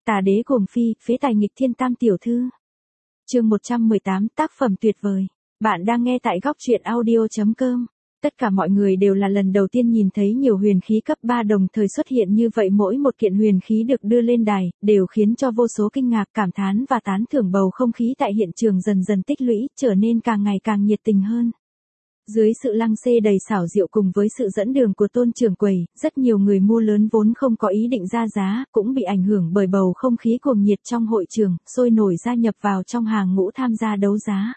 Tà đế Cuồng Phi, phế tài nghịch thiên tam tiểu thư. Chương 118, tác phẩm tuyệt vời. Bạn đang nghe tại góc truyện audio.com. Tất cả mọi người đều là lần đầu tiên nhìn thấy nhiều huyền khí cấp 3 đồng thời xuất hiện như vậy, mỗi một kiện huyền khí được đưa lên đài, đều khiến cho vô số kinh ngạc, cảm thán và tán thưởng. Bầu không khí tại hiện trường dần dần tích lũy, trở nên càng ngày càng nhiệt tình hơn. Dưới sự lăng xê đầy xảo diệu cùng với sự dẫn đường của Tôn trưởng quầy, rất nhiều người mua lớn vốn không có ý định ra giá, cũng bị ảnh hưởng bởi bầu không khí cuồng nhiệt trong hội trường, sôi nổi gia nhập vào trong hàng ngũ tham gia đấu giá.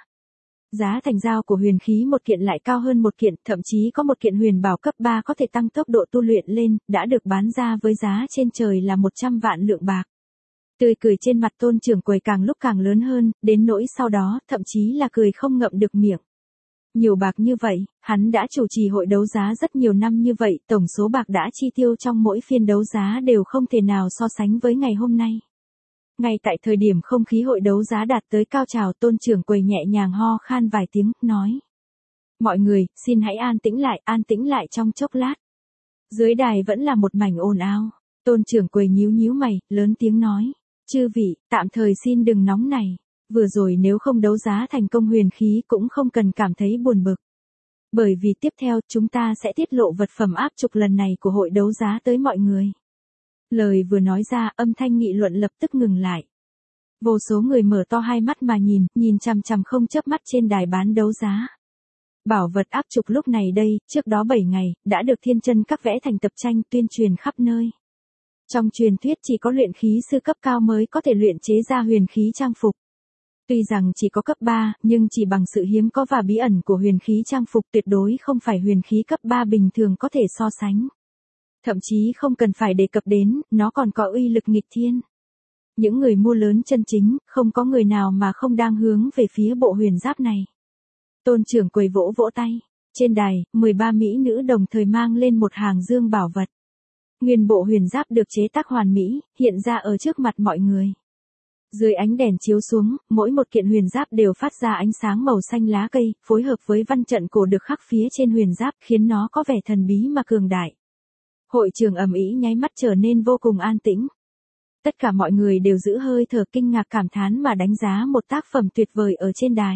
Giá thành giao của huyền khí một kiện lại cao hơn một kiện, thậm chí có một kiện huyền bảo cấp 3 có thể tăng tốc độ tu luyện lên, đã được bán ra với giá trên trời là 100 vạn lượng bạc. Tươi cười trên mặt Tôn trưởng quầy càng lúc càng lớn hơn, đến nỗi sau đó, thậm chí là cười không ngậm được miệng. Nhiều bạc như vậy, hắn đã chủ trì hội đấu giá rất nhiều năm như vậy, tổng số bạc đã chi tiêu trong mỗi phiên đấu giá đều không thể nào so sánh với ngày hôm nay. Ngay tại thời điểm không khí hội đấu giá đạt tới cao trào, Tôn trưởng quầy nhẹ nhàng ho khan vài tiếng, nói. Mọi người, xin hãy an tĩnh lại trong chốc lát. Dưới đài vẫn là một mảnh ồn ào. Tôn trưởng quầy nhíu nhíu mày, lớn tiếng nói. Chư vị, tạm thời xin đừng nóng này. Vừa rồi nếu không đấu giá thành công huyền khí cũng không cần cảm thấy buồn bực. Bởi vì tiếp theo chúng ta sẽ tiết lộ vật phẩm áp trục lần này của hội đấu giá tới mọi người. Lời vừa nói ra, âm thanh nghị luận lập tức ngừng lại. Vô số người mở to hai mắt mà nhìn chằm chằm không chớp mắt trên đài bán đấu giá. Bảo vật áp trục lúc này đây, trước đó 7 ngày, đã được Thiên Chân Các vẽ thành tập tranh tuyên truyền khắp nơi. Trong truyền thuyết chỉ có luyện khí sư cấp cao mới có thể luyện chế ra huyền khí trang phục. Tuy rằng chỉ có cấp 3, nhưng chỉ bằng sự hiếm có và bí ẩn của huyền khí trang phục tuyệt đối không phải huyền khí cấp 3 bình thường có thể so sánh. Thậm chí không cần phải đề cập đến, nó còn có uy lực nghịch thiên. Những người mua lớn chân chính, không có người nào mà không đang hướng về phía bộ huyền giáp này. Tôn trưởng quầy vỗ vỗ tay. Trên đài, 13 mỹ nữ đồng thời mang lên một hàng dương bảo vật. Nguyên bộ huyền giáp được chế tác hoàn mỹ, hiện ra ở trước mặt mọi người. Dưới ánh đèn chiếu xuống, mỗi một kiện huyền giáp đều phát ra ánh sáng màu xanh lá cây, phối hợp với văn trận cổ được khắc phía trên huyền giáp khiến nó có vẻ thần bí mà cường đại. Hội trường ầm ĩ nháy mắt trở nên vô cùng an tĩnh. Tất cả mọi người đều giữ hơi thở kinh ngạc cảm thán mà đánh giá một tác phẩm tuyệt vời ở trên đài.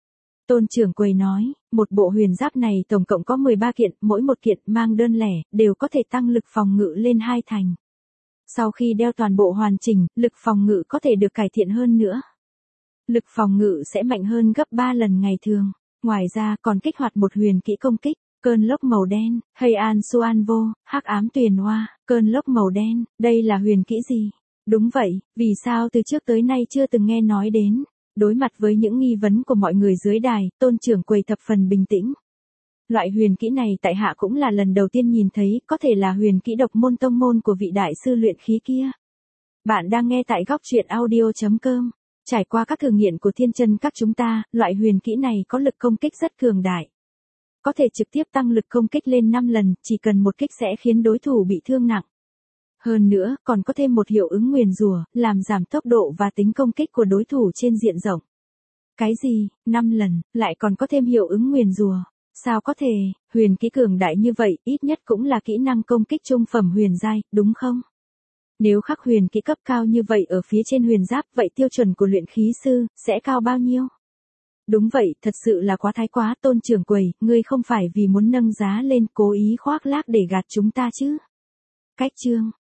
Tôn trưởng quầy nói, một bộ huyền giáp này tổng cộng có 13 kiện, mỗi một kiện mang đơn lẻ, đều có thể tăng lực phòng ngự lên 2 thành. Sau khi đeo toàn bộ hoàn chỉnh, lực phòng ngự có thể được cải thiện hơn nữa. Lực phòng ngự sẽ mạnh hơn gấp 3 lần ngày thường. Ngoài ra còn kích hoạt một huyền kỹ công kích, cơn lốc màu đen, Hay An Suan Vô, hắc ám tuyền hoa, cơn lốc màu đen, đây là huyền kỹ gì? Đúng vậy, vì sao từ trước tới nay chưa từng nghe nói đến? Đối mặt với những nghi vấn của mọi người dưới đài, Tôn trưởng quầy thập phần bình tĩnh. Loại huyền kỹ này tại hạ cũng là lần đầu tiên nhìn thấy, có thể là huyền kỹ độc môn tông môn của vị đại sư luyện khí kia. Bạn đang nghe tại góc truyện audio.com. Trải qua các thử nghiệm của Thiên Chân Các chúng ta, loại huyền kỹ này có lực công kích rất cường đại. Có thể trực tiếp tăng lực công kích lên 5 lần, chỉ cần một kích sẽ khiến đối thủ bị thương nặng. Hơn nữa, còn có thêm một hiệu ứng nguyền rủa, làm giảm tốc độ và tính công kích của đối thủ trên diện rộng. Cái gì, 5 lần, lại còn có thêm hiệu ứng nguyền rủa? Sao có thể, huyền kỹ cường đại như vậy, ít nhất cũng là kỹ năng công kích trung phẩm huyền giai, đúng không? Nếu khắc huyền kỹ cấp cao như vậy ở phía trên huyền giáp, vậy tiêu chuẩn của luyện khí sư, sẽ cao bao nhiêu? Đúng vậy, thật sự là quá thái quá. Tôn trưởng quầy, ngươi không phải vì muốn nâng giá lên cố ý khoác lác để gạt chúng ta chứ? Cách chương,